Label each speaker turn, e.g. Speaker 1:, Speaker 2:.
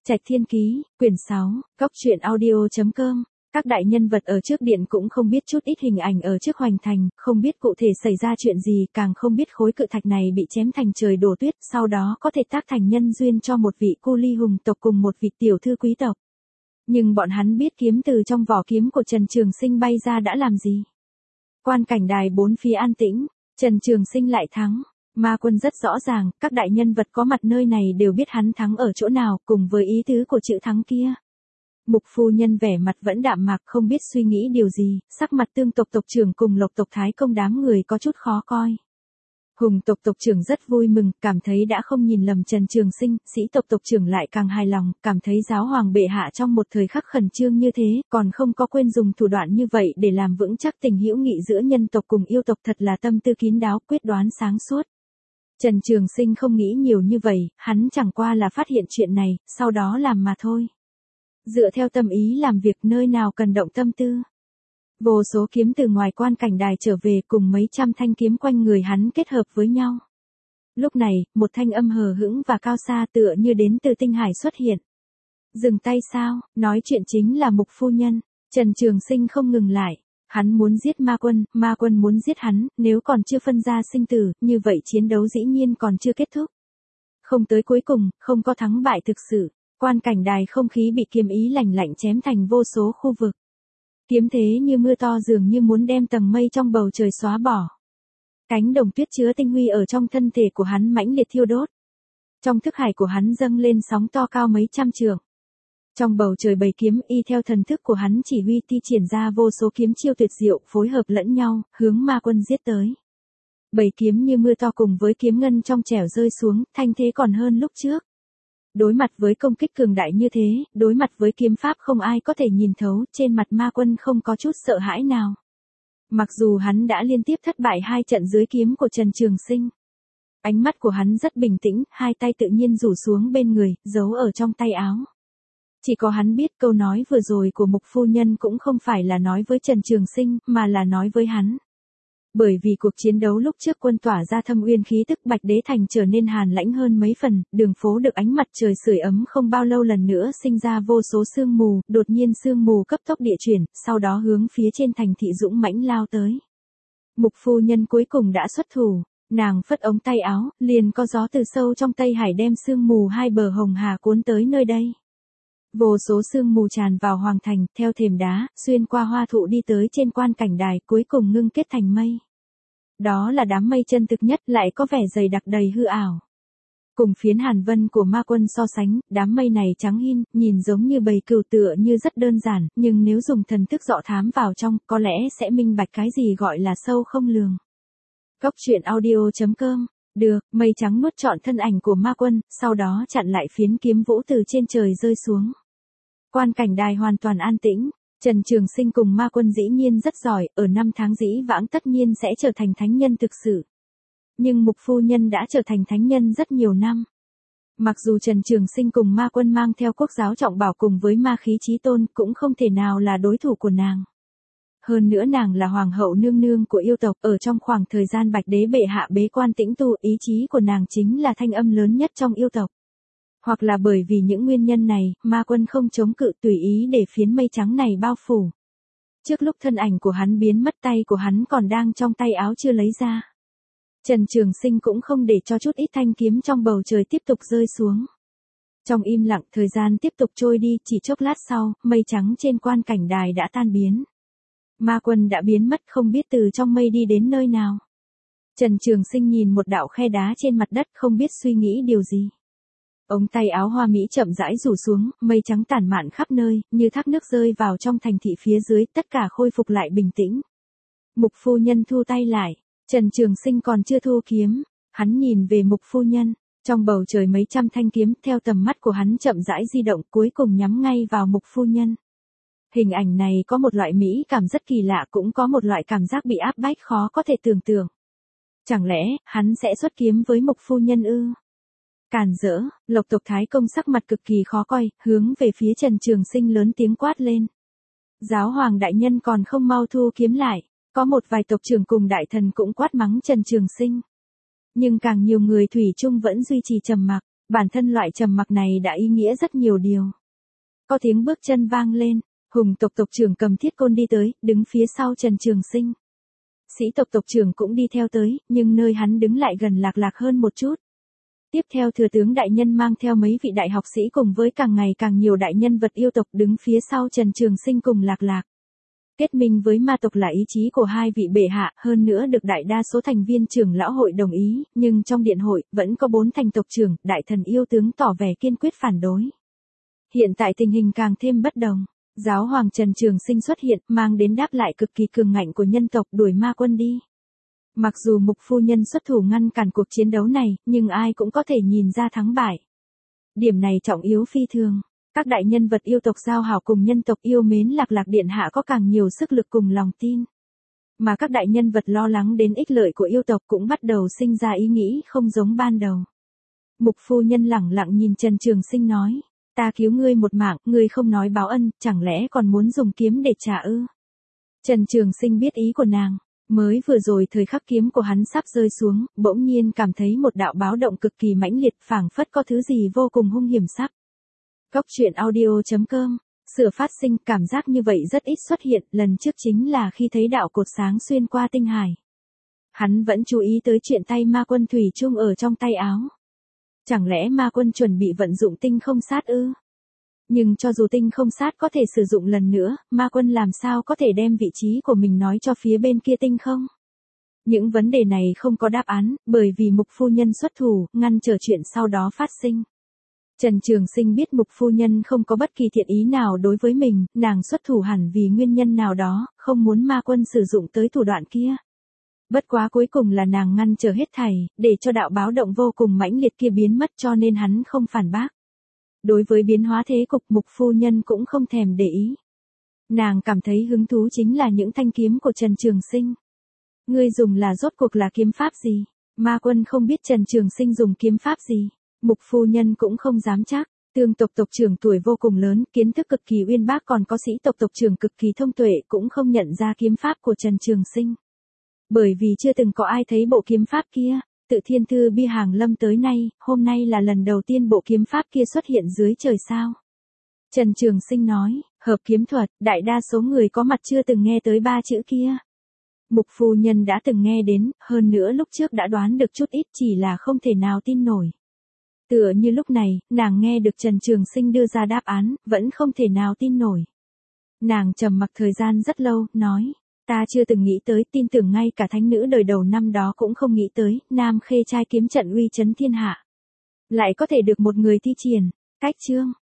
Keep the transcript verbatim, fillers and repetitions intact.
Speaker 1: Trạch Thiên Ký, quyển sáu, Cóc truyện audio chấm com. Các đại nhân vật ở trước điện cũng không biết chút ít hình ảnh ở trước hoành thành, không biết cụ thể xảy ra chuyện gì, càng không biết khối cự thạch này bị chém thành trời đổ tuyết, sau đó có thể tác thành nhân duyên cho một vị cu ly hùng tộc cùng một vị tiểu thư quý tộc. Nhưng bọn hắn biết kiếm từ trong vỏ kiếm của Trần Trường Sinh bay ra đã làm gì? Quan cảnh đài bốn phía an tĩnh, Trần Trường Sinh lại thắng. Ma Quân rất rõ ràng, các đại nhân vật có mặt nơi này đều biết hắn thắng ở chỗ nào, cùng với ý tứ của chữ thắng kia. Mục phu nhân vẻ mặt vẫn đạm mạc, không biết suy nghĩ điều gì, sắc mặt Tương tộc tộc trưởng cùng Lộc tộc Thái công đám người có chút khó coi. Hùng tộc tộc trưởng rất vui mừng, cảm thấy đã không nhìn lầm Trần Trường Sinh, Sĩ tộc tộc trưởng lại càng hài lòng, cảm thấy giáo hoàng bệ hạ trong một thời khắc khẩn trương như thế, còn không có quên dùng thủ đoạn như vậy để làm vững chắc tình hữu nghị giữa nhân tộc cùng yêu tộc, thật là tâm tư kín đáo, quyết đoán sáng suốt. Trần Trường Sinh không nghĩ nhiều như vậy, hắn chẳng qua là phát hiện chuyện này, sau đó làm mà thôi. Dựa theo tâm ý làm việc, nơi nào cần động tâm tư. Vô số kiếm từ ngoài quan cảnh đài trở về, cùng mấy trăm thanh kiếm quanh người hắn kết hợp với nhau. Lúc này, một thanh âm hờ hững và cao xa tựa như đến từ tinh hải xuất hiện. Dừng tay sao, nói chuyện chính là Mục phu nhân. Trần Trường Sinh không ngừng lại. Hắn muốn giết Ma Quân, Ma Quân muốn giết hắn, nếu còn chưa phân ra sinh tử, như vậy chiến đấu dĩ nhiên còn chưa kết thúc. Không tới cuối cùng, không có thắng bại thực sự. Quan cảnh đài không khí bị kiếm ý lạnh lạnh chém thành vô số khu vực. Kiếm thế như mưa to dường như muốn đem tầng mây trong bầu trời xóa bỏ. Cánh đồng tuyết chứa tinh huy ở trong thân thể của hắn mãnh liệt thiêu đốt. Trong thức hải của hắn dâng lên sóng to cao mấy trăm trượng. Trong bầu trời bầy kiếm y theo thần thức của hắn chỉ huy thi triển ra vô số kiếm chiêu tuyệt diệu phối hợp lẫn nhau, hướng Ma Quân giết tới. Bầy kiếm như mưa to cùng với kiếm ngân trong trẻo rơi xuống, thanh thế còn hơn lúc trước. Đối mặt với công kích cường đại như thế, đối mặt với kiếm pháp không ai có thể nhìn thấu, trên mặt Ma Quân không có chút sợ hãi nào. Mặc dù hắn đã liên tiếp thất bại hai trận dưới kiếm của Trần Trường Sinh. Ánh mắt của hắn rất bình tĩnh, hai tay tự nhiên rủ xuống bên người, giấu ở trong tay áo. Chỉ có hắn biết câu nói vừa rồi của Mục phu nhân cũng không phải là nói với Trần Trường Sinh, mà là nói với hắn. Bởi vì cuộc chiến đấu lúc trước quân tỏa ra thâm uyên khí tức, Bạch Đế Thành trở nên hàn lãnh hơn mấy phần, đường phố được ánh mặt trời sưởi ấm không bao lâu lần nữa sinh ra vô số sương mù, đột nhiên sương mù cấp tốc địa chuyển, sau đó hướng phía trên thành thị dũng mãnh lao tới. Mục phu nhân cuối cùng đã xuất thủ, nàng phất ống tay áo, liền có gió từ sâu trong Tây Hải đem sương mù hai bờ Hồng Hà cuốn tới nơi đây. Vô số sương mù tràn vào hoàng thành, theo thềm đá, xuyên qua hoa thụ đi tới trên quan cảnh đài, cuối cùng ngưng kết thành mây. Đó là đám mây chân thực nhất, lại có vẻ dày đặc đầy hư ảo. Cùng phiến hàn vân của Ma Quân so sánh, đám mây này trắng hin, nhìn giống như bầy cừu tựa như rất đơn giản, nhưng nếu dùng thần thức dọ thám vào trong, có lẽ sẽ minh bạch cái gì gọi là sâu không lường. Cóc truyện audio chấm com. Được, mây trắng nuốt trọn thân ảnh của Ma Quân, sau đó chặn lại phiến kiếm vũ từ trên trời rơi xuống. Quan cảnh đài hoàn toàn an tĩnh. Trần Trường Sinh cùng Ma Quân dĩ nhiên rất giỏi, ở năm tháng dĩ vãng tất nhiên sẽ trở thành thánh nhân thực sự. Nhưng Mục phu nhân đã trở thành thánh nhân rất nhiều năm. Mặc dù Trần Trường Sinh cùng Ma Quân mang theo quốc giáo trọng bảo cùng với ma khí chí tôn, cũng không thể nào là đối thủ của nàng. Hơn nữa nàng là hoàng hậu nương nương của yêu tộc, ở trong khoảng thời gian Bạch Đế bệ hạ bế quan tĩnh tu, ý chí của nàng chính là thanh âm lớn nhất trong yêu tộc. Hoặc là bởi vì những nguyên nhân này, Ma Quân không chống cự, tùy ý để phiến mây trắng này bao phủ. Trước lúc thân ảnh của hắn biến mất, tay của hắn còn đang trong tay áo chưa lấy ra. Trần Trường Sinh cũng không để cho chút ít thanh kiếm trong bầu trời tiếp tục rơi xuống. Trong im lặng, thời gian tiếp tục trôi đi, chỉ chốc lát sau, mây trắng trên quan cảnh đài đã tan biến. Ma Quân đã biến mất, không biết từ trong mây đi đến nơi nào. Trần Trường Sinh nhìn một đạo khe đá trên mặt đất, không biết suy nghĩ điều gì. Ống tay áo hoa mỹ chậm rãi rủ xuống, mây trắng tản mạn khắp nơi, như thác nước rơi vào trong thành thị phía dưới, tất cả khôi phục lại bình tĩnh. Mục phu nhân thu tay lại, Trần Trường Sinh còn chưa thu kiếm, hắn nhìn về Mục phu nhân, trong bầu trời mấy trăm thanh kiếm, theo tầm mắt của hắn chậm rãi di động, cuối cùng nhắm ngay vào Mục phu nhân. Hình ảnh này có một loại mỹ cảm rất kỳ lạ, cũng có một loại cảm giác bị áp bách khó có thể tưởng tượng. Chẳng lẽ, hắn sẽ xuất kiếm với Mục phu nhân ư? Càn rỡ, Lộc tộc Thái công sắc mặt cực kỳ khó coi, hướng về phía Trần Trường Sinh lớn tiếng quát lên. Giáo hoàng đại nhân còn không mau thu kiếm lại, có một vài tộc trưởng cùng đại thần cũng quát mắng Trần Trường Sinh. Nhưng càng nhiều người thủy chung vẫn duy trì trầm mặc, Bản thân loại trầm mặc này đã ý nghĩa rất nhiều điều. Có tiếng bước chân vang lên, Hùng tộc tộc trưởng cầm thiết côn đi tới, đứng phía sau Trần Trường Sinh. Sĩ tộc tộc trưởng cũng đi theo tới, nhưng nơi hắn đứng lại gần Lạc Lạc hơn một chút. Tiếp theo thừa tướng đại nhân mang theo mấy vị đại học sĩ cùng với càng ngày càng nhiều đại nhân vật yêu tộc đứng phía sau Trần Trường Sinh cùng Lạc Lạc. Kết minh với ma tộc là ý chí của hai vị bệ hạ, hơn nữa được đại đa số thành viên trưởng lão hội đồng ý, nhưng trong điện hội, vẫn có bốn thành tộc trưởng, đại thần yêu tướng tỏ vẻ kiên quyết phản đối. Hiện tại tình hình càng thêm bất đồng. Giáo hoàng Trần Trường Sinh xuất hiện, mang đến đáp lại cực kỳ cường ngạnh của nhân tộc, đuổi ma quân đi. Mặc dù Mục phu nhân xuất thủ ngăn cản cuộc chiến đấu này, nhưng ai cũng có thể nhìn ra thắng bại. Điểm này trọng yếu phi thường. Các đại nhân vật yêu tộc giao hảo cùng nhân tộc yêu mến Lạc Lạc điện hạ có càng nhiều sức lực cùng lòng tin. Mà các đại nhân vật lo lắng đến ích lợi của yêu tộc cũng bắt đầu sinh ra ý nghĩ không giống ban đầu. Mục phu nhân lẳng lặng nhìn Trần Trường Sinh nói, ta cứu ngươi một mạng, ngươi không nói báo ân, chẳng lẽ còn muốn dùng kiếm để trả ư? Trần Trường Sinh biết ý của nàng, mới vừa rồi thời khắc kiếm của hắn sắp rơi xuống, bỗng nhiên cảm thấy một đạo báo động cực kỳ mãnh liệt, phảng phất có thứ gì vô cùng hung hiểm sắp. Cốc truyện audio chấm com, sửa phát sinh, cảm giác như vậy rất ít xuất hiện, lần trước chính là khi thấy đạo cột sáng xuyên qua tinh hải. Hắn vẫn chú ý tới chuyện tay ma quân thủy chung ở trong tay áo. Chẳng lẽ ma quân chuẩn bị vận dụng tinh không sát ư? Nhưng cho dù tinh không sát có thể sử dụng lần nữa, ma quân làm sao có thể đem vị trí của mình nói cho phía bên kia tinh không? Những vấn đề này không có đáp án, bởi vì Mục phu nhân xuất thủ, ngăn trở chuyện sau đó phát sinh. Trần Trường Sinh biết Mục phu nhân không có bất kỳ thiện ý nào đối với mình, nàng xuất thủ hẳn vì nguyên nhân nào đó, không muốn ma quân sử dụng tới thủ đoạn kia. Bất quá cuối cùng là nàng ngăn trở hết thảy, để cho đạo báo động vô cùng mãnh liệt kia biến mất, cho nên hắn không phản bác. Đối với biến hóa thế cục, Mục phu nhân cũng không thèm để ý. Nàng cảm thấy hứng thú chính là những thanh kiếm của Trần Trường Sinh. Ngươi dùng là rốt cuộc là kiếm pháp gì? Ma quân không biết Trần Trường Sinh dùng kiếm pháp gì. Mục phu nhân cũng không dám chắc. Tương tộc tộc trưởng tuổi vô cùng lớn, kiến thức cực kỳ uyên bác, còn có sĩ tộc tộc trưởng cực kỳ thông tuệ, cũng không nhận ra kiếm pháp của Trần Trường Sinh. Bởi vì chưa từng có ai thấy bộ kiếm pháp kia, tự thiên thư bi hàng lâm tới nay, hôm nay là lần đầu tiên bộ kiếm pháp kia xuất hiện dưới trời sao. Trần Trường Sinh nói, hợp kiếm thuật, đại đa số người có mặt chưa từng nghe tới ba chữ kia. Mục phu nhân đã từng nghe đến, hơn nữa lúc trước đã đoán được chút ít, chỉ là không thể nào tin nổi. Tựa như lúc này, nàng nghe được Trần Trường Sinh đưa ra đáp án, vẫn không thể nào tin nổi. Nàng trầm mặc thời gian rất lâu, nói, ta chưa từng nghĩ tới, tin tưởng ngay cả thánh nữ đời đầu năm đó cũng không nghĩ tới, Nam Khê trai kiếm trận uy chấn thiên hạ. Lại có thể được một người thi triển, cách chương.